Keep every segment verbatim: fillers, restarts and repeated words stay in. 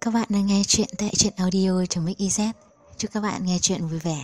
các bạn đang nghe chuyện tại truyện audio.mix.iz. Chúc các bạn nghe chuyện vui vẻ.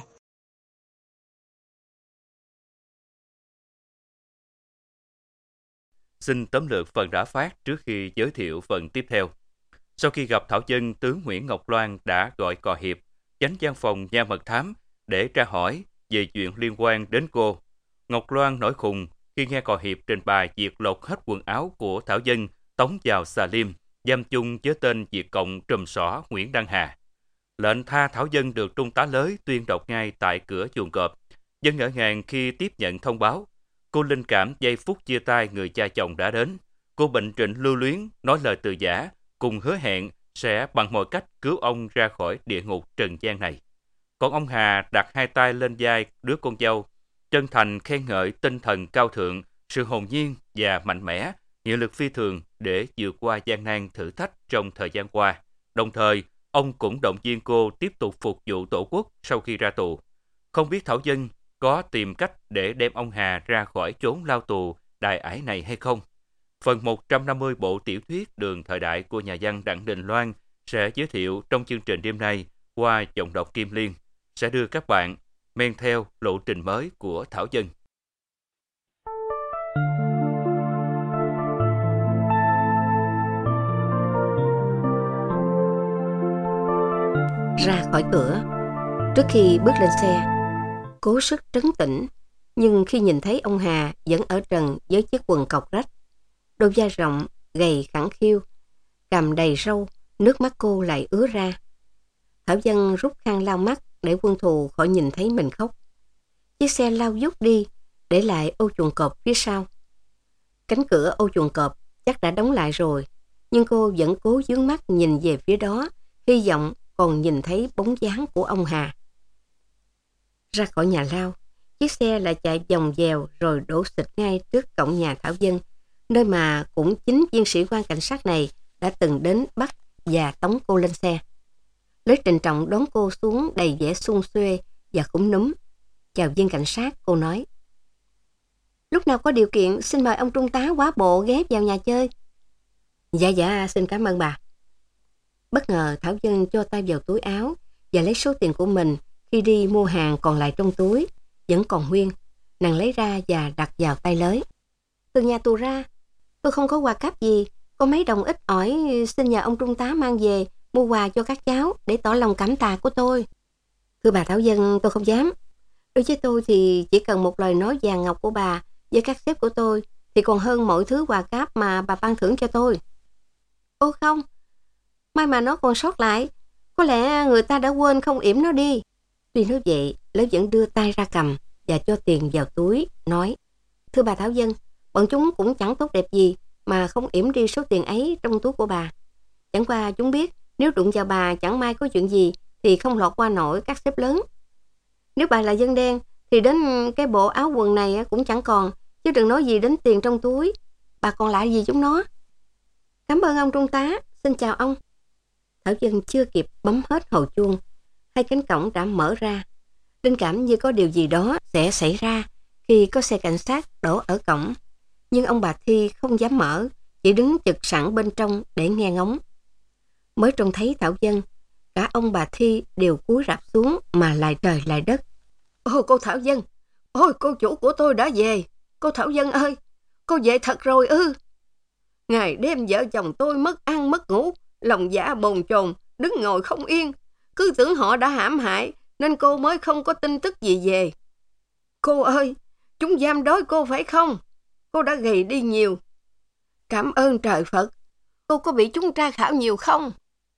Xin tóm lược phần đã phát trước khi giới thiệu phần tiếp theo. Sau khi gặp Thảo Dân, tướng Nguyễn Ngọc Loan đã gọi Cò Hiệp, chánh văn phòng nha mật thám, để tra hỏi về chuyện liên quan đến cô. Ngọc Loan nổi khùng khi nghe Cò Hiệp trình bày việc lột hết quần áo của Thảo Dân tống vào xà lim, giam chung với tên Việt Cộng trùm xỏ Nguyễn Đăng Hà. Lệnh tha Thảo Dân được Trung tá Lới tuyên đọc ngay tại cửa chuồng cọp. Dân ngỡ ngàng khi tiếp nhận thông báo. Cô linh cảm giây phút chia tay người cha chồng đã đến. Cô bệnh trịnh lưu luyến, nói lời từ giả, cùng hứa hẹn sẽ bằng mọi cách cứu ông ra khỏi địa ngục trần gian này. Còn ông Hà đặt hai tay lên vai đứa con dâu, chân thành khen ngợi tinh thần cao thượng, sự hồn nhiên và mạnh mẽ, nghị lực phi thường để vượt qua gian nan thử thách trong thời gian qua. Đồng thời, ông cũng động viên cô tiếp tục phục vụ Tổ quốc sau khi ra tù. Không biết Thảo Dân có tìm cách để đem ông Hà ra khỏi chốn lao tù đài ải này hay không? Phần một trăm năm mươi bộ tiểu thuyết Đường Thời Đại của nhà văn Đặng Đình Loan sẽ giới thiệu trong chương trình đêm nay qua giọng đọc Kim Liên, sẽ đưa các bạn men theo lộ trình mới của Thảo Dân. Ra khỏi cửa, trước khi bước lên xe, cố sức trấn tĩnh, nhưng khi nhìn thấy ông Hà vẫn ở trần với chiếc quần cộc rách, đôi vai rộng, gầy khẳng khiu, cằm đầy râu, nước mắt cô lại ứa ra. Thảo Dân rút khăn lau mắt để quân thù khỏi nhìn thấy mình khóc. Chiếc xe lao vút đi, để lại ô chuồng cọp phía sau. Cánh cửa ô chuồng cọp chắc đã đóng lại rồi, nhưng cô vẫn cố dướng mắt nhìn về phía đó, hy vọng còn nhìn thấy bóng dáng của ông Hà. Ra khỏi nhà lao, chiếc xe lại chạy vòng vèo rồi đổ xịch ngay trước cổng nhà Thảo Dân, nơi mà cũng chính viên sĩ quan cảnh sát này đã từng đến bắt và tống cô lên xe. Lối trịnh trọng đón cô xuống đầy vẻ sung xuê và khúm núm. Chào viên cảnh sát, cô nói: "Lúc nào có điều kiện xin mời ông trung tá quá bộ ghé vào nhà chơi." "Dạ dạ, xin cảm ơn bà." Bất ngờ Thảo Dân cho tay vào túi áo và lấy số tiền của mình khi đi mua hàng còn lại trong túi, vẫn còn nguyên. Nàng lấy ra và đặt vào tay Lới. "Từ nhà tù ra, tôi không có quà cáp gì, có mấy đồng ít ỏi xin nhờ ông trung tá mang về mua quà cho các cháu để tỏ lòng cảm tạ của tôi." "Thưa bà Thảo Dân, tôi không dám. Đối với tôi thì chỉ cần một lời nói vàng ngọc của bà với các sếp của tôi thì còn hơn mọi thứ quà cáp mà bà ban thưởng cho tôi." "Ô không, may mà nó còn sót lại, có lẽ người ta đã quên không yểm nó đi." Tuy nói vậy, Lới vẫn đưa tay ra cầm và cho tiền vào túi, nói: "Thưa bà Thảo Dân, bọn chúng cũng chẳng tốt đẹp gì mà không yểm đi số tiền ấy trong túi của bà. Chẳng qua chúng biết nếu đụng vào bà chẳng may có chuyện gì thì không lọt qua nổi các sếp lớn. Nếu bà là dân đen thì đến cái bộ áo quần này cũng chẳng còn, chứ đừng nói gì đến tiền trong túi. Bà còn lại gì chúng nó. Cảm ơn ông trung tá, xin chào ông." Thảo Dân chưa kịp bấm hết hồi chuông, hai cánh cổng đã mở ra. Linh cảm như có điều gì đó sẽ xảy ra khi có xe cảnh sát đổ ở cổng, nhưng ông bà Thi không dám mở, chỉ đứng chực sẵn bên trong để nghe ngóng. Mới trông thấy Thảo Dân, cả ông bà Thi đều cúi rạp xuống mà lại trời lại đất. "Ôi cô Thảo Dân, ôi cô chủ của tôi đã về. Cô Thảo Dân ơi, cô về thật rồi ư?" "Ngày đêm vợ chồng tôi mất ăn mất ngủ, lòng dạ bồn chồn, đứng ngồi không yên. Cứ tưởng họ đã hãm hại nên cô mới không có tin tức gì về. Cô ơi, chúng giam đói cô phải không? Cô đã gầy đi nhiều. Cảm ơn trời Phật. Cô có bị chúng tra khảo nhiều không?"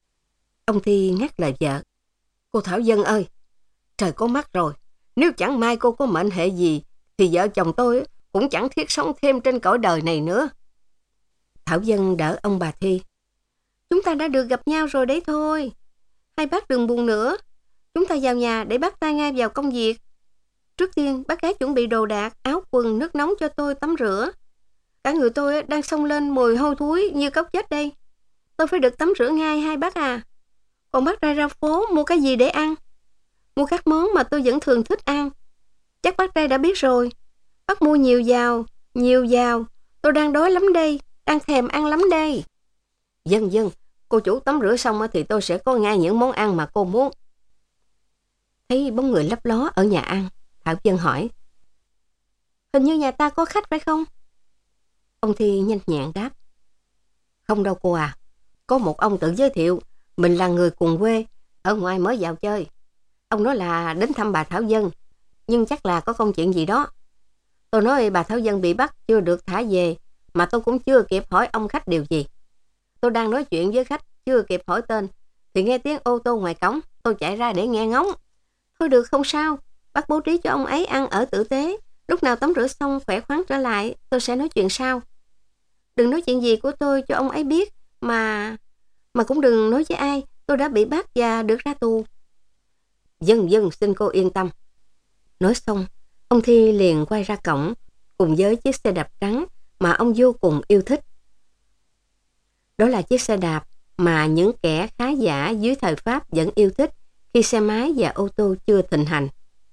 Ông Thi ngắt lời vợ. "Cô Thảo Dân ơi, trời có mắt rồi. Nếu chẳng may cô có mệnh hệ gì thì vợ chồng tôi cũng chẳng thiết sống thêm trên cõi đời này nữa." Thảo Dân đỡ ông bà Thi. "Chúng ta đã được gặp nhau rồi đấy thôi. Hai bác đừng buồn nữa. Chúng ta vào nhà để bắt tay ngay vào công việc. Trước tiên bác gái chuẩn bị đồ đạc, áo quần, nước nóng cho tôi tắm rửa. Cả người tôi đang xông lên mùi hôi thối như cóc chết đây. Tôi phải được tắm rửa ngay hai bác à. Còn bác ra ra phố mua cái gì để ăn? Mua các món mà tôi vẫn thường thích ăn. Chắc bác trai đã biết rồi. Bác mua nhiều vào, nhiều vào. Tôi đang đói lắm đây, đang thèm ăn lắm đây." "Dân dân, Cô chủ tắm rửa xong thì tôi sẽ có ngay những món ăn mà cô muốn. Thấy bóng người lấp ló ở nhà ăn, Thảo Dân hỏi. Hình như nhà ta có khách phải không? Ông Thi nhanh nhẹn đáp. Không đâu cô à. Có một ông tự giới thiệu mình là người cùng quê, ở ngoài mới vào chơi. Ông nói là đến thăm bà Thảo Dân, nhưng chắc là có công chuyện gì đó. Tôi nói bà Thảo Dân bị bắt chưa được thả về, mà tôi cũng chưa kịp hỏi ông khách điều gì. Tôi đang nói chuyện với khách, chưa kịp hỏi tên, thì nghe tiếng ô tô ngoài cổng. Tôi chạy ra để nghe ngóng. Thôi được, không sao. Bác bố trí cho ông ấy ăn ở tử tế. Lúc nào tắm rửa xong khỏe khoắn trở lại, tôi sẽ nói chuyện sau. Đừng nói chuyện gì của tôi cho ông ấy biết, mà mà cũng đừng nói với ai tôi đã bị bắt và được ra tù. Dân dân xin cô yên tâm. Nói xong, ông Thi liền quay ra cổng cùng với chiếc xe đạp trắng mà ông vô cùng yêu thích. Đó là chiếc xe đạp mà những kẻ khá giả dưới thời Pháp vẫn yêu thích khi xe máy và ô tô chưa thịnh hành.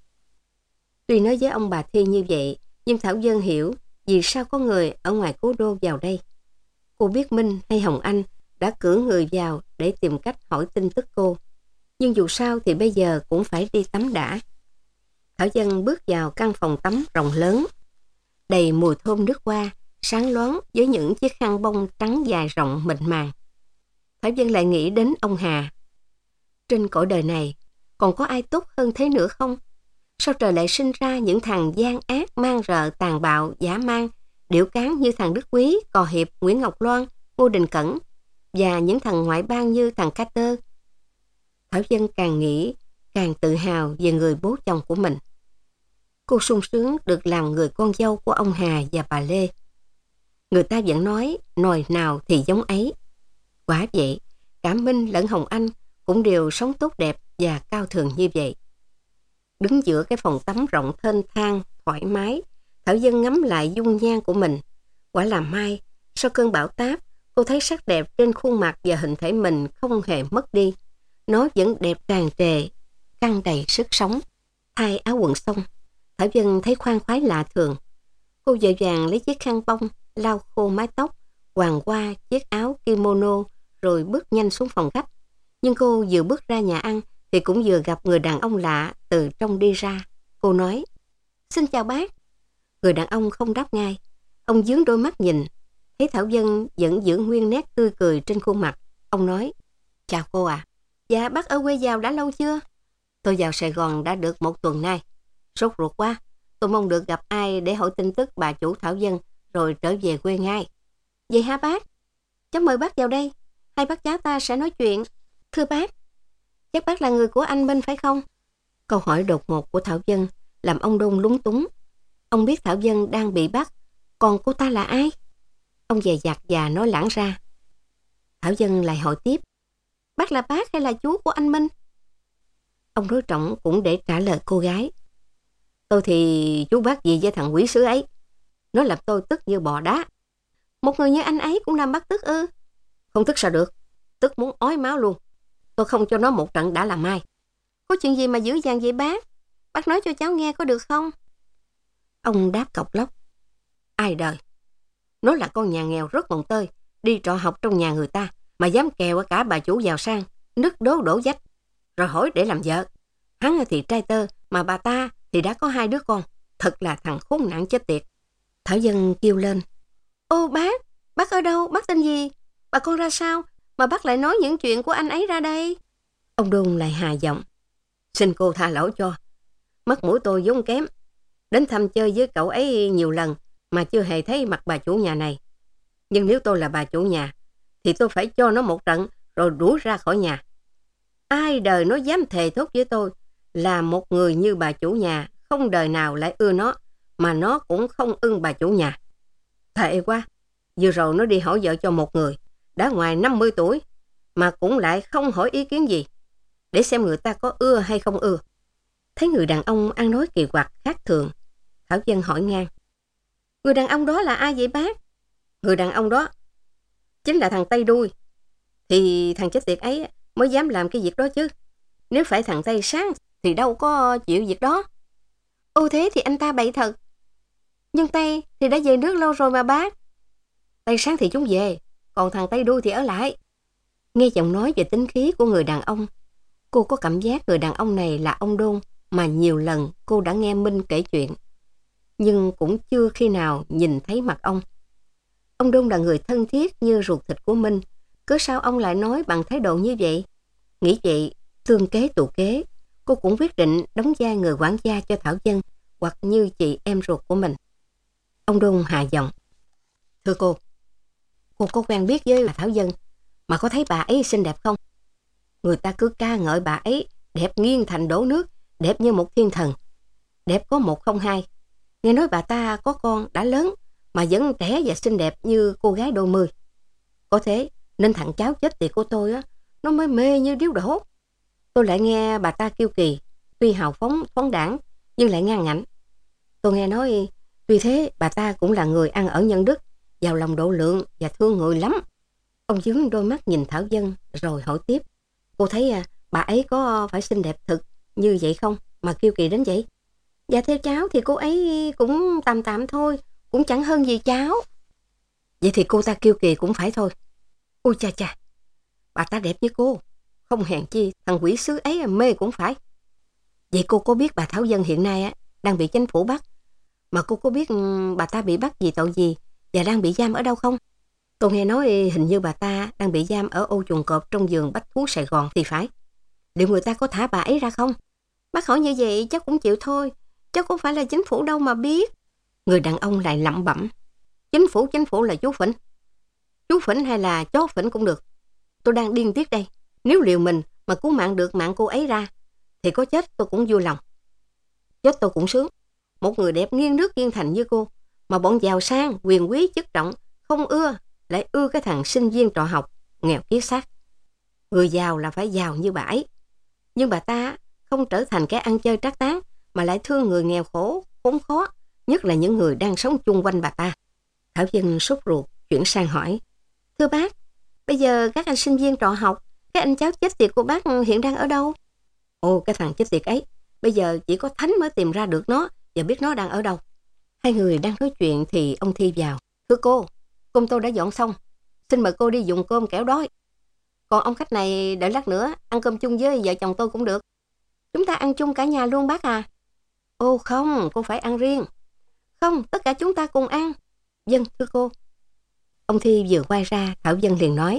Tuy nói với ông bà Thi như vậy, nhưng Thảo Dân hiểu vì sao có người ở ngoài cố đô vào đây. Cô biết Minh hay Hồng Anh đã cử người vào để tìm cách hỏi tin tức cô. Nhưng dù sao thì bây giờ cũng phải đi tắm đã. Thảo Dân bước vào căn phòng tắm rộng lớn, đầy mùi thơm nước hoa, sáng loáng với những chiếc khăn bông trắng dài rộng mịn màng. Thảo Dân lại nghĩ đến ông Hà. Trên cõi đời này, còn có ai tốt hơn thế nữa không? Sao trời lại sinh ra những thằng gian ác, man rợ, tàn bạo, dã man, điểu cán như thằng Đức Quý, Cò Hiệp, Nguyễn Ngọc Loan, Ngô Đình Cẩn, và những thằng ngoại bang như thằng Carter? Thảo Dân càng nghĩ, càng tự hào về người bố chồng của mình. Cô sung sướng được làm người con dâu của ông Hà và bà Lê. Người ta vẫn nói, nòi nào thì giống ấy. Quả vậy, cả Minh lẫn Hồng Anh cũng đều sống tốt đẹp và cao thượng như vậy. Đứng giữa cái phòng tắm rộng thênh thang, thoải mái, Thảo Dân ngắm lại dung nhan của mình. Quả là may, sau cơn bão táp, cô thấy sắc đẹp trên khuôn mặt và hình thể mình không hề mất đi. Nó vẫn đẹp tràn trề, căng đầy sức sống. Thay áo quần xong, Thảo Dân thấy khoan khoái lạ thường. Cô vội vàng lấy chiếc khăn bông, lau khô mái tóc, quàng qua chiếc áo kimono, rồi bước nhanh xuống phòng khách. Nhưng cô vừa bước ra nhà ăn thì cũng vừa gặp người đàn ông lạ từ trong đi ra. Cô nói, xin chào bác. Người đàn ông không đáp ngay. Ông dướng đôi mắt nhìn, thấy Thảo Dân vẫn giữ nguyên nét tươi cười trên khuôn mặt. Ông nói, chào cô à. Dạ, bác ở quê vào đã lâu chưa? Tôi vào Sài Gòn đã được một tuần nay. Sốt ruột quá. Tôi mong được gặp ai để hỏi tin tức bà chủ Thảo Dân rồi trở về quê ngay. Vậy hả bác? Cháu mời bác vào đây. Hai bác cháu ta sẽ nói chuyện. Thưa bác, chắc bác là người của anh Minh phải không? Câu hỏi đột ngột của Thảo Dân làm ông Đôn lúng túng. Ông biết Thảo Dân đang bị bắt, còn cô ta là ai? Ông dè dặt và nói lãng ra. Thảo Dân lại hỏi tiếp, bác là bác hay là chú của anh Minh? Ông nói trọng cũng để trả lời cô gái. Tôi thì chú bác gì với thằng quỷ sứ ấy. Nó làm tôi tức như bò đá. Một người như anh ấy cũng làm bác tức ư? Không tức sao được, tức muốn ói máu luôn. Tôi không cho nó một trận đã là mai. Có chuyện gì mà dữ dằn vậy bác? Bác nói cho cháu nghe có được không? Ông đáp cọc lóc. Ai đời, nó là con nhà nghèo rất mồng tơi, đi trọ học trong nhà người ta, mà dám kèo cả bà chủ giàu sang, nứt đố đổ vách, rồi hỏi để làm vợ. Hắn thì trai tơ, mà bà ta thì đã có hai đứa con. Thật là thằng khốn nạn chết tiệt. Thảo Dân kêu lên. Ô bác, bác ở đâu, bác tên gì? Bà con ra sao mà bác lại nói những chuyện của anh ấy ra đây? Ông Đôn lại hà giọng. Xin cô tha lỗi cho. Mắt mũi tôi vốn kém. Đến thăm chơi với cậu ấy nhiều lần mà chưa hề thấy mặt bà chủ nhà này. Nhưng nếu tôi là bà chủ nhà thì tôi phải cho nó một trận rồi đuổi ra khỏi nhà. Ai đời nó dám thề thốt với tôi là một người như bà chủ nhà không đời nào lại ưa nó, mà nó cũng không ưng bà chủ nhà. Thề quá, vừa rồi nó đi hỏi vợ cho một người đã ngoài năm mươi tuổi mà cũng lại không hỏi ý kiến gì, để xem người ta có ưa hay không ưa. Thấy người đàn ông ăn nói kỳ quặc khác thường, Thảo Dân hỏi ngang. Người đàn ông đó là ai vậy bác? Người đàn ông đó chính là thằng Tây Đuôi. Thì thằng chết tiệt ấy mới dám làm cái việc đó chứ. Nếu phải thằng Tây Sáng thì đâu có chịu việc đó. Ô thế thì anh ta bậy thật. Nhưng Tây thì đã về nước lâu rồi mà bác. Tây Sáng thì chúng về, còn thằng Tây Đuôi thì ở lại. Nghe giọng nói về tính khí của người đàn ông, cô có cảm giác người đàn ông này là ông Đôn mà nhiều lần cô đã nghe Minh kể chuyện, nhưng cũng chưa khi nào nhìn thấy mặt ông. Ông Đôn là người thân thiết như ruột thịt của Minh, cớ sao ông lại nói bằng thái độ như vậy? Nghĩ vậy, tương kế tụ kế, cô cũng quyết định đóng vai người quản gia cho Thảo Dân, hoặc như chị em ruột của mình. Ông Đôn hạ giọng. Thưa cô, cô có quen biết với bà Thảo Dân, mà có thấy bà ấy xinh đẹp không? Người ta cứ ca ngợi bà ấy đẹp nghiêng thành đổ nước, đẹp như một thiên thần. Đẹp có một không hai. Nghe nói bà ta có con đã lớn, mà vẫn trẻ và xinh đẹp như cô gái đôi mươi. Có thế nên thằng cháu chết tiệt của tôi á, nó mới mê như điếu đổ. Tôi lại nghe bà ta kiêu kỳ, tuy hào phóng phóng đảng nhưng lại ngang ngạnh. Tôi nghe nói tuy thế bà ta cũng là người ăn ở nhân đức, giàu lòng độ lượng và thương người lắm. Ông dướng đôi mắt nhìn Thảo Dân rồi hỏi tiếp. Cô thấy à, bà ấy có phải xinh đẹp thực như vậy không mà kiêu kỳ đến vậy? Dạ theo cháu thì cô ấy cũng tạm tạm thôi, cũng chẳng hơn gì cháu. Vậy thì cô ta kiêu kỳ cũng phải thôi. Ôi cha cha, bà ta đẹp như cô, không hèn chi thằng quỷ sứ ấy mê cũng phải. Vậy cô có biết bà Thảo Dân hiện nay á đang bị chính phủ bắt, mà cô có biết bà ta bị bắt vì tội gì và đang bị giam ở đâu không? Tôi nghe nói hình như bà ta đang bị giam ở ô chuồng cọp trong vườn bách thú Sài Gòn thì phải. Liệu người ta có thả bà ấy ra không? Bác hỏi như vậy cháu cũng chịu thôi, cháu cũng phải là chính phủ đâu mà biết. Người đàn ông lại lẩm bẩm. Chính phủ chính phủ là chú Phỉnh. Chú Phỉnh hay là chó Phỉnh cũng được. Tôi đang điên tiết đây. Nếu liều mình mà cứu mạng được mạng cô ấy ra, thì có chết tôi cũng vui lòng. Chết tôi cũng sướng. Một người đẹp nghiêng nước nghiêng thành như cô, mà bọn giàu sang, quyền quý, chức trọng không ưa, lại ưa cái thằng sinh viên trọ học, nghèo kiết xác. Người giàu là phải giàu như bà ấy. Nhưng bà ta không trở thành kẻ ăn chơi trác tán, mà lại thương người nghèo khổ, khốn khó, nhất là những người đang sống chung quanh bà ta. Thảo Dân sốt ruột, chuyển sang hỏi. Thưa bác, bây giờ các anh sinh viên trọ học, cái anh cháu chết tiệt của bác hiện đang ở đâu? Ồ, cái thằng chết tiệt ấy, bây giờ chỉ có Thánh mới tìm ra được nó và biết nó đang ở đâu. Hai người đang nói chuyện thì ông Thi vào. Thưa cô, cơm tôi đã dọn xong, xin mời cô đi dùng cơm kẻo đói. Còn ông khách này đợi lát nữa ăn cơm chung với vợ chồng tôi cũng được. Chúng ta ăn chung cả nhà luôn bác à? Ô không, cô phải ăn riêng. Không, tất cả chúng ta cùng ăn. Vâng, thưa cô. Ông Thi vừa quay ra, Thảo Dân liền nói.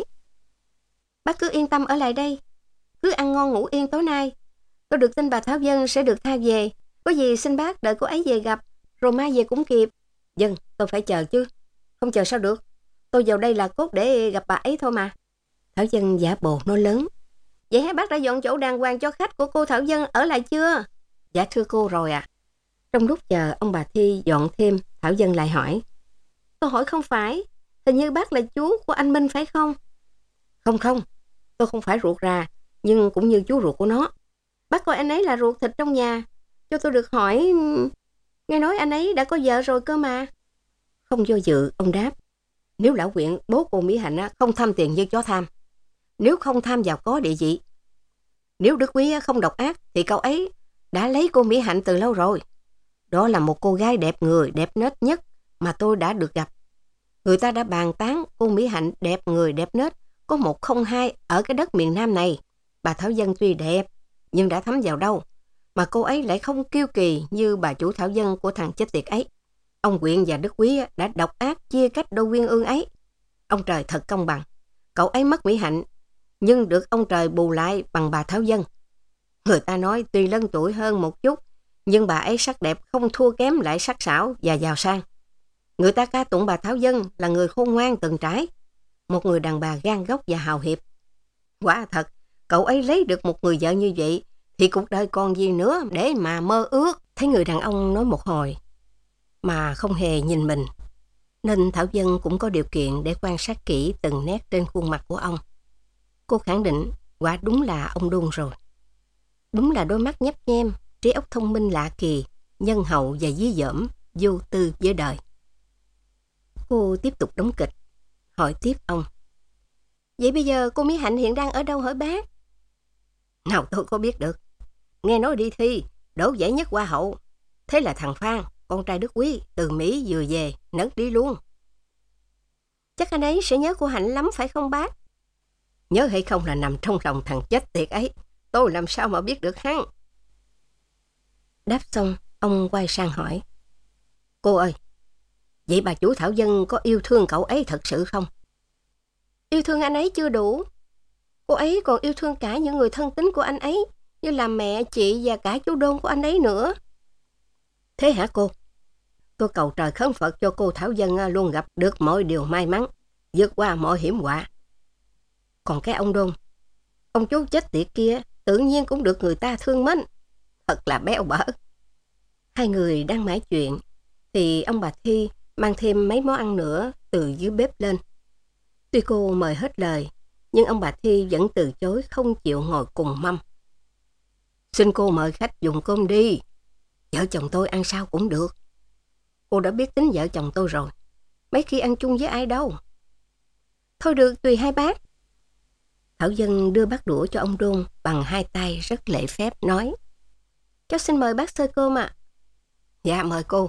Bác cứ yên tâm ở lại đây, cứ ăn ngon ngủ yên tối nay. Tôi được tin bà Thảo Dân sẽ được tha về. Có gì xin bác đợi cô ấy về gặp, rồi mai về cũng kịp. Vâng, tôi phải chờ chứ. Không chờ sao được. Tôi vào đây là cốt để gặp bà ấy thôi mà. Thảo Dân giả bộ nói lớn. Vậy hả bác đã dọn chỗ đàng hoàng cho khách của cô Thảo Dân ở lại chưa? Dạ thưa cô rồi ạ. À. Trong lúc chờ ông bà Thi dọn thêm, Thảo Dân lại hỏi. Tôi hỏi không phải, hình như bác là chú của anh Minh phải không? Không không, tôi không phải ruột ra, nhưng cũng như chú ruột của nó. Bác coi anh ấy là ruột thịt trong nhà. Cho tôi được hỏi, nghe nói anh ấy đã có vợ rồi cơ mà. Không do dự, ông đáp. Nếu lão huyện bố cô Mỹ Hạnh không tham tiền như chó tham, nếu không tham vào có địa vị, nếu Đức Quý không độc ác, thì cậu ấy đã lấy cô Mỹ Hạnh từ lâu rồi. Đó là một cô gái đẹp người, đẹp nết nhất mà tôi đã được gặp. Người ta đã bàn tán cô Mỹ Hạnh đẹp người, đẹp nết, có một không hai ở cái đất miền Nam này. Bà Thảo Dân tuy đẹp, nhưng đã thấm vào đâu, mà cô ấy lại không kiêu kỳ như bà chủ Thảo Dân của thằng chết tiệt ấy. Ông Quyện và Đức Quý đã độc ác chia cách đôi uyên ương ấy. Ông trời thật công bằng. Cậu ấy mất Mỹ Hạnh, nhưng được ông trời bù lại bằng bà Thảo Dân. Người ta nói tuy lớn tuổi hơn một chút, nhưng bà ấy sắc đẹp không thua kém, lại sắc sảo và giàu sang. Người ta ca tụng bà Thảo Dân là người khôn ngoan từng trải, một người đàn bà gan góc và hào hiệp. Quả thật, cậu ấy lấy được một người vợ như vậy, thì cuộc đời còn gì nữa để mà mơ ước. Thấy người đàn ông nói một hồi, mà không hề nhìn mình, nên Thảo Dân cũng có điều kiện để quan sát kỹ từng nét trên khuôn mặt của ông. Cô khẳng định quả đúng là ông Đôn rồi. Đúng là đôi mắt nhấp nhem, trí óc thông minh lạ kỳ, nhân hậu và dí dỏm, vô tư với đời. Cô tiếp tục đóng kịch, hỏi tiếp ông. Vậy bây giờ cô Mỹ Hạnh hiện đang ở đâu hả bác? Nào tôi có biết được. Nghe nói đi thi, đỗ giải nhất hoa hậu. Thế là thằng Phan, con trai Đức Quý, từ Mỹ vừa về, nấc đi luôn. Chắc anh ấy sẽ nhớ cô Hạnh lắm phải không bác? nhớ hay không là nằm trong lòng thằng chết tiệt ấy. Tôi làm sao mà biết được hắn. Đáp xong, ông quay sang hỏi. Cô ơi, vậy bà chủ Thảo Dân có yêu thương cậu ấy thật sự không? Yêu thương anh ấy chưa đủ. Cô ấy còn yêu thương cả những người thân tín của anh ấy, như là mẹ, chị và cả chú Đôn của anh ấy nữa. Thế hả cô? Tôi cầu trời khấn Phật cho cô Thảo Dân luôn gặp được mọi điều may mắn, vượt qua mọi hiểm họa. Còn cái ông Đôn, ông chú chết tiệt kia, tự nhiên cũng được người ta thương mến. Thật là béo bở. Hai người đang mãi chuyện, thì ông bà Thi mang thêm mấy món ăn nữa từ dưới bếp lên. Tuy cô mời hết lời, nhưng ông bà Thi vẫn từ chối không chịu ngồi cùng mâm. Xin cô mời khách dùng cơm đi. Vợ chồng tôi ăn sao cũng được. Cô đã biết tính vợ chồng tôi rồi. Mấy khi ăn chung với ai đâu. Thôi được, tùy hai bác. Thảo Dân đưa bát đũa cho ông Đôn bằng hai tay rất lễ phép nói. Cháu xin mời bác xơi cơm ạ. À. Dạ, mời cô.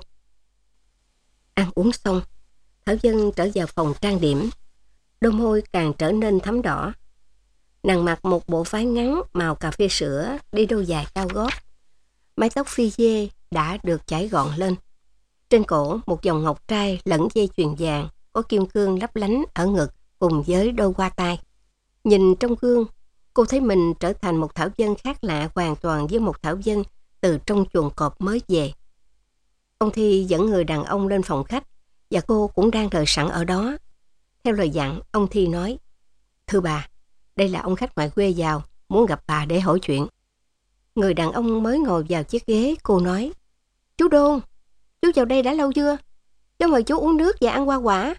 Ăn uống xong, Thảo Dân trở vào phòng trang điểm. Đôi môi càng trở nên thắm đỏ. Nàng mặc một bộ váy ngắn màu cà phê sữa, đi đôi giày cao gót. Mái tóc phi dê đã được chải gọn lên. Trên cổ một vòng ngọc trai lẫn dây chuyền vàng có kim cương lấp lánh ở ngực cùng với đôi hoa tai. Nhìn trong gương, cô thấy mình trở thành một Thảo Dân khác lạ hoàn toàn với một Thảo Dân từ trong chuồng cọp mới về. Ông Thi dẫn người đàn ông lên phòng khách và cô cũng đang đợi sẵn ở đó. Theo lời dặn, ông Thi nói, thưa bà, đây là ông khách ngoại quê vào, muốn gặp bà để hỏi chuyện. Người đàn ông mới ngồi vào chiếc ghế, cô nói, chú Đôn, chú vào đây đã lâu chưa? Cháu mời chú uống nước và ăn hoa quả.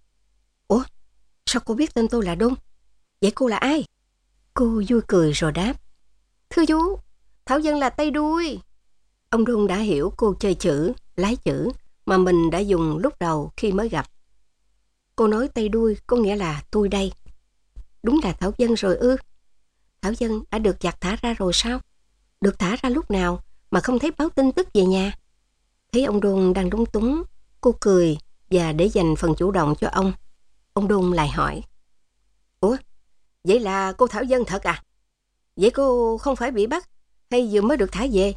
Ủa, sao cô biết tên tôi là Đôn? Vậy cô là ai? Cô vui cười rồi đáp, thưa chú, Thảo Dân là tay đuôi. Ông Đôn đã hiểu cô chơi chữ, lái chữ mà mình đã dùng lúc đầu khi mới gặp. Cô nói tay đuôi có nghĩa là tôi đây. Đúng là Thảo Dân rồi ư? Thảo Dân đã được giặt thả ra rồi sao? Được thả ra lúc nào mà không thấy báo tin tức về nhà? Thấy ông Đôn đang lúng túng, cô cười và để dành phần chủ động cho ông. Ông Đôn lại hỏi, ủa, vậy là cô Thảo Dân thật à? Vậy cô không phải bị bắt hay vừa mới được thả về?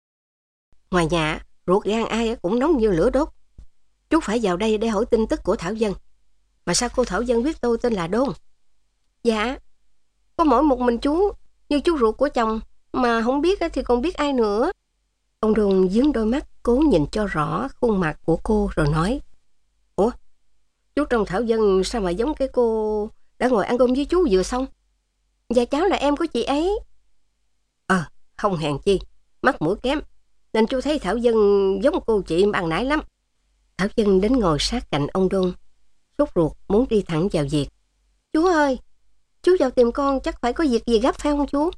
Ngoài nhà, ruột gan ai cũng nóng như lửa đốt. Chú phải vào đây để hỏi tin tức của Thảo Dân. Mà sao cô Thảo Dân biết tôi tên là Đôn? Dạ, có mỗi một mình chú, như chú ruột của chồng, mà không biết thì còn biết ai nữa. Ông Đôn dướng đôi mắt cố nhìn cho rõ khuôn mặt của cô rồi nói, ủa, chú trông Thảo Dân sao mà giống cái cô đã ngồi ăn cơm với chú vừa xong? Dạ cháu là em của chị ấy. Ờ, không hèn chi, mắt mũi kém, nên chú thấy Thảo Dân giống cô chị bằng nãy lắm. Thảo Dân đến ngồi sát cạnh ông Đôn, sốt ruột muốn đi thẳng vào việc. Chú ơi, chú vào tìm con chắc phải có việc gì gấp phải không chú?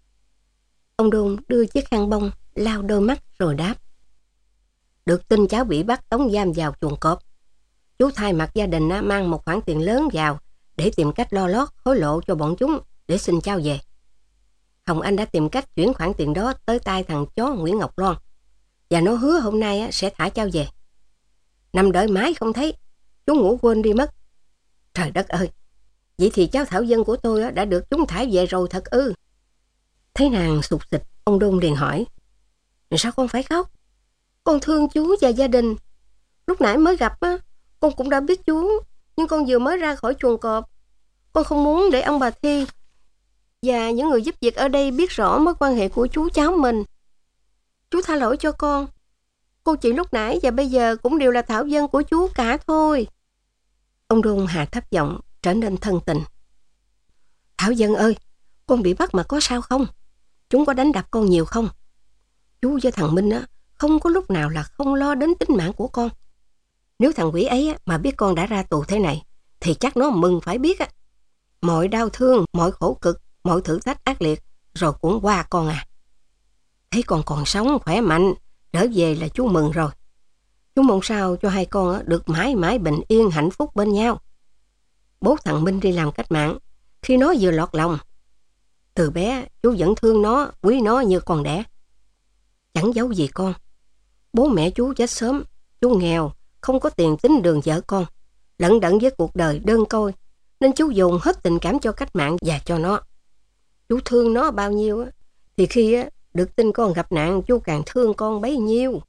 Ông Đôn đưa chiếc khăn bông lau đôi mắt rồi đáp, được tin cháu bị bắt tống giam vào chuồng cọp. Chú thay mặt gia đình mang một khoản tiền lớn vào để tìm cách lo lót hối lộ cho bọn chúng để xin cháu về. Hồng Anh đã tìm cách chuyển khoản tiền đó tới tay thằng chó Nguyễn Ngọc Loan và nó hứa hôm nay sẽ thả cháu về. Nằm đợi mãi không thấy, chú ngủ quên đi mất. Trời đất ơi, vậy thì cháu Thảo Dân của tôi đã được chúng thả về rồi thật ư? Thấy nàng sụt sịt, ông Đôn liền hỏi, sao con phải khóc? Con thương chú và gia đình. Lúc nãy mới gặp á, con cũng đã biết chú, nhưng con vừa mới ra khỏi chuồng cọp. Con không muốn để ông bà Thi và những người giúp việc ở đây biết rõ mối quan hệ của chú cháu mình. Chú tha lỗi cho con. Cô chị lúc nãy và bây giờ cũng đều là Thảo Dân của chú cả thôi. Ông Đôn hạ thấp giọng trở nên thân tình. Thảo Dân ơi, con bị bắt mà có sao không? Chúng có đánh đập con nhiều không? Chú với thằng Minh á, không có lúc nào là không lo đến tính mạng của con. Nếu thằng quỷ ấy á, mà biết con đã ra tù thế này, thì chắc nó mừng phải biết á. Mọi đau thương, mọi khổ cực, mọi thử thách ác liệt, rồi cũng qua con à. Thấy con còn sống, khỏe mạnh, trở về là chú mừng rồi. Chú mong sao cho hai con á, được mãi mãi bình yên, hạnh phúc bên nhau. Bố thằng Minh đi làm cách mạng, khi nó vừa lọt lòng. Từ bé, chú vẫn thương nó, quý nó như con đẻ. Chẳng giấu gì con. Bố mẹ chú chết sớm, chú nghèo, không có tiền tính đường vợ con. Lận đận với cuộc đời đơn côi, nên chú dồn hết tình cảm cho cách mạng và cho nó. Chú thương nó bao nhiêu á, thì khi á, được tin con gặp nạn, chú càng thương con bấy nhiêu.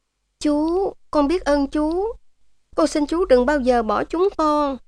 Chú, con biết ơn chú. Con xin chú đừng bao giờ bỏ chúng con.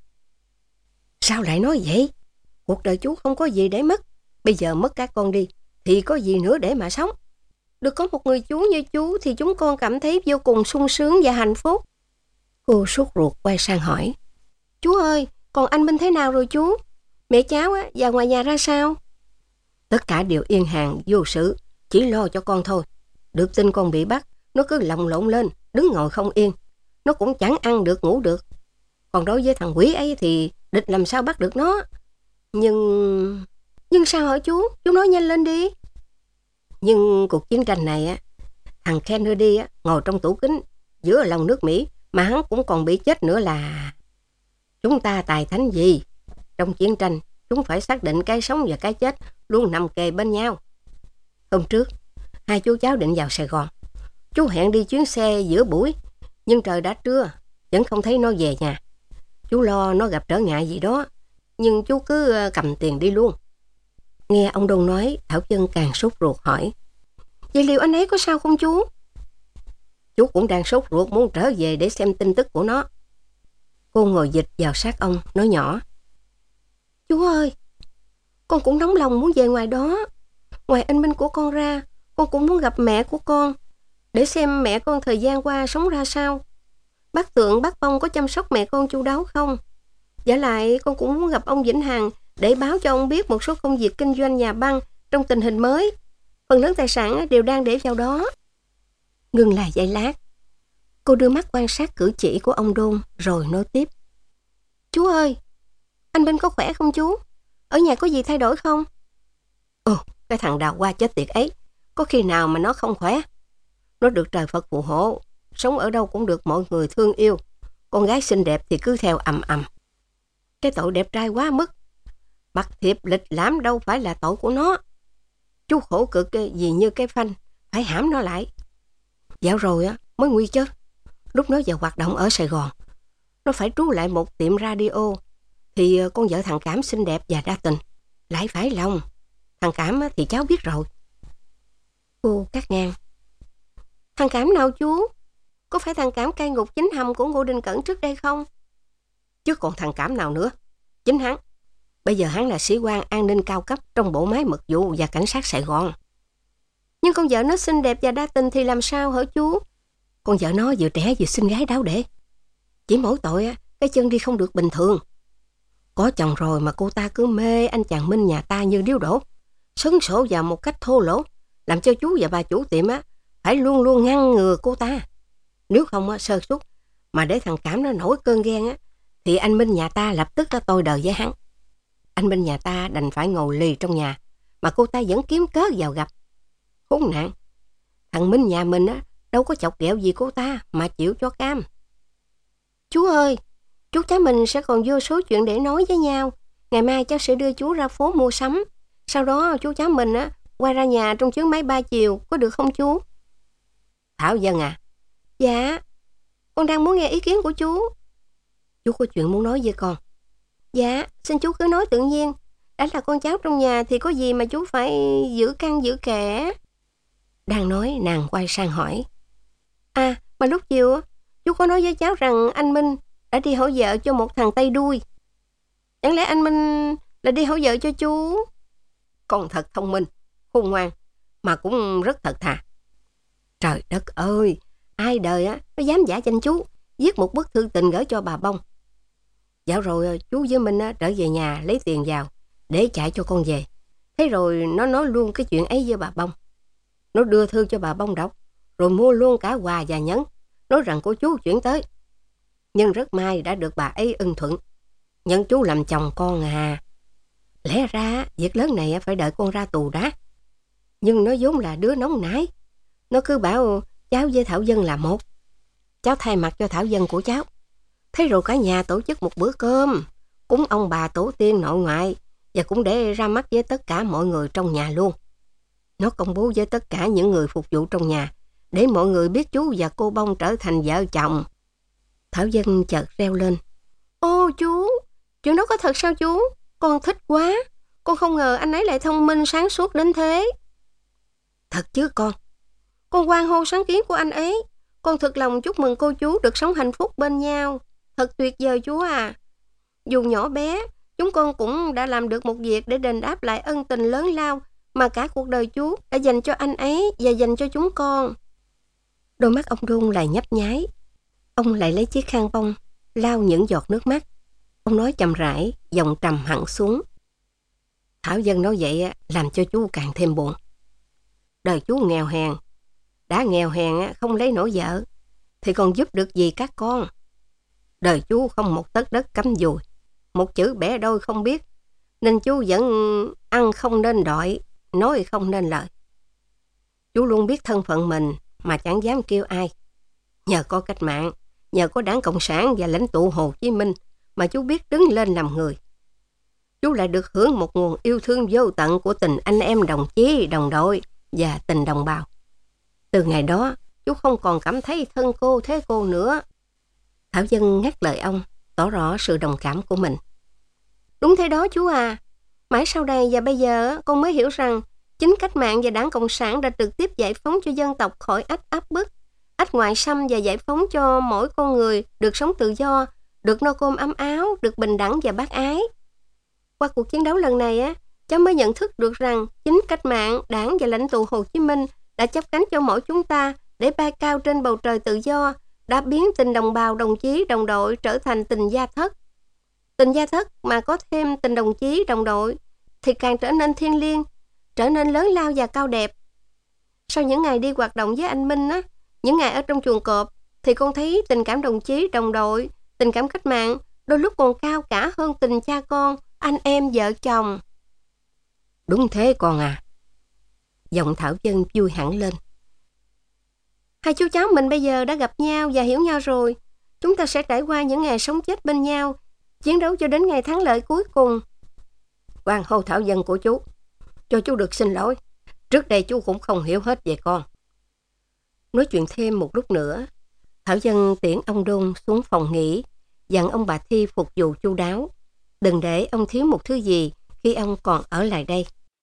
Sao lại nói vậy? Cuộc đời chú không có gì để mất. Bây giờ mất các con đi, thì có gì nữa để mà sống. Được có một người chú như chú thì chúng con cảm thấy vô cùng sung sướng và hạnh phúc. Cô sốt ruột quay sang hỏi. Chú ơi, còn anh Minh thế nào rồi chú? Mẹ cháu á, và ngoài nhà ra sao? Tất cả đều yên hàng vô sự, chỉ lo cho con thôi. Được tin con bị bắt, nó cứ lồng lộn lên, đứng ngồi không yên. Nó cũng chẳng ăn được ngủ được. Còn đối với thằng quỷ ấy thì địch làm sao bắt được nó. Nhưng... Nhưng sao hả chú? Chú nói nhanh lên đi. Nhưng cuộc chiến tranh này á, thằng Kennedy á, ngồi trong tủ kính giữa lòng nước Mỹ mà hắn cũng còn bị chết nữa là... Chúng ta tài thánh gì? Trong chiến tranh, chúng phải xác định cái sống và cái chết luôn nằm kề bên nhau. Hôm trước, hai chú cháu định vào Sài Gòn. Chú hẹn đi chuyến xe giữa buổi, nhưng trời đã trưa, vẫn không thấy nó về nhà. Chú lo nó gặp trở ngại gì đó, nhưng chú cứ cầm tiền đi luôn. Nghe ông Đôn nói, Thảo Dân càng sốt ruột hỏi. Vậy liệu anh ấy có sao không chú? Chú cũng đang sốt ruột muốn trở về để xem tin tức của nó. Cô ngồi dịch vào sát ông, nói nhỏ. Chú ơi, con cũng nóng lòng muốn về ngoài đó. Ngoài anh Minh của con ra, con cũng muốn gặp mẹ của con, để xem mẹ con thời gian qua sống ra sao. Bác Tượng, bác Bông có chăm sóc mẹ con chu đáo không? Giả lại con cũng muốn gặp ông Vĩnh Hằng để báo cho ông biết một số công việc kinh doanh nhà băng trong tình hình mới. Phần lớn tài sản đều đang để vào đó. Ngừng lại giây lát, cô đưa mắt quan sát cử chỉ của ông Đôn rồi nói tiếp. Chú ơi, anh Minh có khỏe không chú? Ở nhà có gì thay đổi không? Ồ, cái thằng đào hoa chết tiệt ấy, có khi nào mà nó không khỏe? Nó được trời Phật phù hộ, sống ở đâu cũng được mọi người thương yêu. Con gái xinh đẹp thì cứ theo ầm ầm. Cái tội đẹp trai quá mức, bắt thiệp lịch lãm đâu phải là tội của nó. Chú khổ cực vì như cái phanh, phải hãm nó lại. Dạo rồi á mới nguy chứ. Lúc nó vào hoạt động ở Sài Gòn, nó phải trú lại một tiệm radio, thì con vợ thằng Cảm xinh đẹp và đa tình, lại phải lòng. Thằng Cảm thì cháu biết rồi. Cô cắt ngang. Thằng Cảm nào chú? Có phải thằng Cảm cai ngục chính hầm của Ngô Đình Cẩn trước đây không? Chứ còn thằng Cảm nào nữa? Chính hắn. Bây giờ hắn là sĩ quan an ninh cao cấp trong bộ máy mật vụ và cảnh sát Sài Gòn. Nhưng con vợ nó xinh đẹp và đa tình thì làm sao hả chú? Con vợ nó vừa trẻ vừa xinh gái đáo để. Chỉ mỗi tội á, cái chân đi không được bình thường. Có chồng rồi mà cô ta cứ mê anh chàng Minh nhà ta như điếu đổ, sấn sổ vào một cách thô lỗ, làm cho chú và bà chủ tiệm á phải luôn luôn ngăn ngừa cô ta. Nếu không á, sơ suất mà để thằng Cảm nó nổi cơn ghen á, thì anh Minh nhà ta lập tức đã tôi đời với hắn. Anh Minh nhà ta đành phải ngồi lì trong nhà, mà cô ta vẫn kiếm cớ vào gặp. Khốn nạn, thằng Minh nhà mình á đâu có chọc ghẹo gì cô ta mà chịu cho cam. Chú ơi, chú cháu mình sẽ còn vô số chuyện để nói với nhau. Ngày mai cháu sẽ đưa chú ra phố mua sắm. Sau đó chú cháu mình á quay ra nhà trong chuyến máy ba chiều, có được không chú? Thảo Dân à? Dạ, con đang muốn nghe ý kiến của chú. Chú có chuyện muốn nói với con. Dạ, xin chú cứ nói tự nhiên. Đã là con cháu trong nhà thì có gì mà chú phải giữ căn giữ kẽ. Đang nói, nàng quay sang hỏi. À, mà lúc chiều chú có nói với cháu rằng anh Minh đã đi hỗ vợ cho một thằng Tây đuôi. Chẳng lẽ anh Minh là đi hỗ vợ cho chú? Con thật thông minh, khôn ngoan, mà cũng rất thật thà. Trời đất ơi, ai đời á nó dám giả danh chú, viết một bức thư tình gửi cho bà Bông. Dạo rồi chú với Minh á, trở về nhà lấy tiền vào để chạy cho con về. Thế rồi nó nói luôn cái chuyện ấy với bà Bông. Nó đưa thư cho bà Bông đọc, rồi mua luôn cả quà và nhẫn, nói rằng cô chú chuyển tới. Nhưng rất may đã được bà ấy ưng thuận, nhận chú làm chồng con à. Lẽ ra việc lớn này phải đợi con ra tù đã. Nhưng nó vốn là đứa nóng nảy, nó cứ bảo cháu với Thảo Dân là một. Cháu thay mặt cho Thảo Dân của cháu. Thế rồi cả nhà tổ chức một bữa cơm, cúng ông bà tổ tiên nội ngoại, và cũng để ra mắt với tất cả mọi người trong nhà luôn. Nó công bố với tất cả những người phục vụ trong nhà, để mọi người biết chú và cô Bông trở thành vợ chồng. Thảo Dân chợt reo lên. Ô chú, Chuyện đó có thật sao chú? Con thích quá. Con không ngờ anh ấy lại thông minh sáng suốt đến thế. Thật chứ con. Con hoan hô sáng kiến của anh ấy. Con thực lòng chúc mừng cô chú được sống hạnh phúc bên nhau. Thật tuyệt vời chú à. Dù nhỏ bé, chúng con cũng đã làm được một việc để đền đáp lại ân tình lớn lao mà cả cuộc đời chú đã dành cho anh ấy và dành cho chúng con. Đôi mắt ông Đôn lại nhấp nháy. Ông lại lấy chiếc khăn bông, lau những giọt nước mắt. Ông nói chậm rãi, giọng trầm hẳn xuống. Thảo Dân nói vậy làm cho chú càng thêm buồn. Đời chú nghèo hèn, đã nghèo hèn không lấy nổi vợ, thì còn giúp được gì các con. Đời chú không một tấc đất cắm dùi, một chữ bẻ đôi không biết, nên chú vẫn ăn không nên đọi, nói không nên lời. Chú luôn biết thân phận mình mà chẳng dám kêu ai. Nhờ có cách mạng, nhờ có Đảng Cộng sản và lãnh tụ Hồ Chí Minh mà chú biết đứng lên làm người. Chú lại được hưởng một nguồn yêu thương vô tận của tình anh em đồng chí, đồng đội và tình đồng bào. Từ ngày đó, chú không còn cảm thấy thân cô thế cô nữa. Thảo Dân ngắt lời ông, tỏ rõ sự đồng cảm của mình. Đúng thế đó chú à. Mãi sau đây và bây giờ con mới hiểu rằng chính cách mạng và Đảng Cộng sản đã trực tiếp giải phóng cho dân tộc khỏi ách áp bức, ách ngoại xâm và giải phóng cho mỗi con người được sống tự do, được no cơm ấm áo, được bình đẳng và bác ái. Qua cuộc chiến đấu lần này, á, cháu mới nhận thức được rằng chính cách mạng, Đảng và lãnh tụ Hồ Chí Minh đã chắp cánh cho mỗi chúng ta để bay cao trên bầu trời tự do, đã biến tình đồng bào, đồng chí, đồng đội trở thành tình gia thất. Tình gia thất mà có thêm tình đồng chí, đồng đội thì càng trở nên thiêng liêng, trở nên lớn lao và cao đẹp. Sau những ngày đi hoạt động với anh Minh, á, những ngày ở trong chuồng cọp, thì con thấy tình cảm đồng chí, đồng đội, tình cảm cách mạng đôi lúc còn cao cả hơn tình cha con, anh em, vợ chồng. Đúng thế con à. Giọng Thảo Dân vui hẳn lên. Hai chú cháu mình bây giờ đã gặp nhau và hiểu nhau rồi. Chúng ta sẽ trải qua những ngày sống chết bên nhau, chiến đấu cho đến ngày thắng lợi cuối cùng. Hoan hô Thảo Dân của chú. Cho chú được xin lỗi. Trước đây chú cũng không hiểu hết về con. Nói chuyện thêm một lúc nữa, Thảo Dân tiễn ông Đôn xuống phòng nghỉ, dặn ông bà Thi phục vụ chu đáo. Đừng để ông thiếu một thứ gì khi ông còn ở lại đây.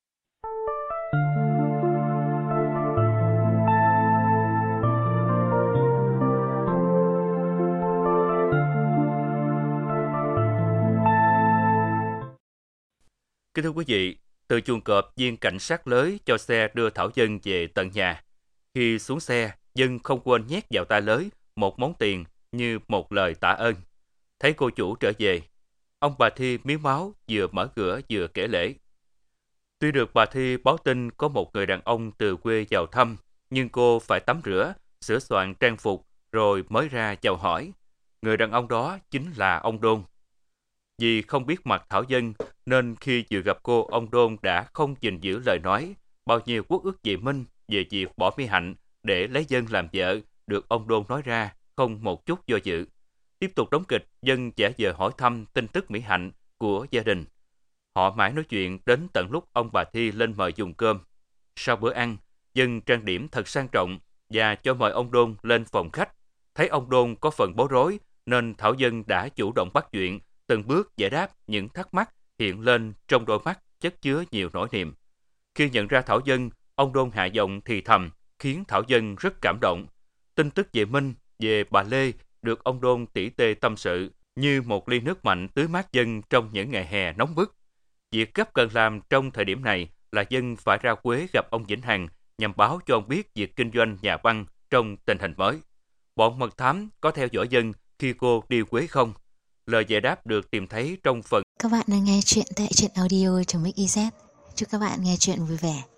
Kính thưa quý vị, từ chuồng cọp, viên cảnh sát lới cho xe đưa Thảo Dân về tận nhà. Khi xuống xe, Dân không quên nhét vào tay lới một món tiền như một lời tạ ơn. Thấy cô chủ trở về, ông bà Thi miếu máu vừa mở cửa vừa kể lễ. Tuy được bà Thi báo tin có một người đàn ông từ quê vào thăm, nhưng cô phải tắm rửa, sửa soạn trang phục rồi mới ra chào hỏi. Người đàn ông đó chính là ông Đôn. Vì không biết mặt Thảo Dân nên khi vừa gặp cô, ông Đôn đã không gìn giữ lời nói. Bao nhiêu uất ức về Minh về việc bỏ Mỹ Hạnh để lấy Dân làm vợ được ông Đôn nói ra không một chút do dự. Tiếp tục đóng kịch, Dân giả vờ hỏi thăm tin tức Mỹ Hạnh của gia đình. Họ mãi nói chuyện đến tận lúc ông bà Thi lên mời dùng cơm. Sau bữa ăn, Dân trang điểm thật sang trọng và cho mời ông Đôn lên phòng khách. Thấy ông Đôn có phần bối rối nên Thảo Dân đã chủ động bắt chuyện, từng bước giải đáp những thắc mắc hiện lên trong đôi mắt chất chứa nhiều nỗi niềm. Khi nhận ra Thảo Dân, ông Đôn hạ giọng thì thầm, khiến Thảo Dân rất cảm động. Tin tức về Minh, về bà Lê được ông Đôn tỉ tê tâm sự như một ly nước mạnh tưới mát Dân trong những ngày hè nóng bức. Việc gấp cần làm trong thời điểm này là Dân phải ra Quế gặp ông Vĩnh Hằng nhằm báo cho ông biết việc kinh doanh nhà băng trong tình hình mới. Bọn mật thám có theo dõi Dân khi cô đi Quế không? Lời giải đáp được tìm thấy trong phần. Các bạn đang nghe chuyện tại truyện audio chấm ích i zét. Chúc các bạn nghe chuyện vui vẻ.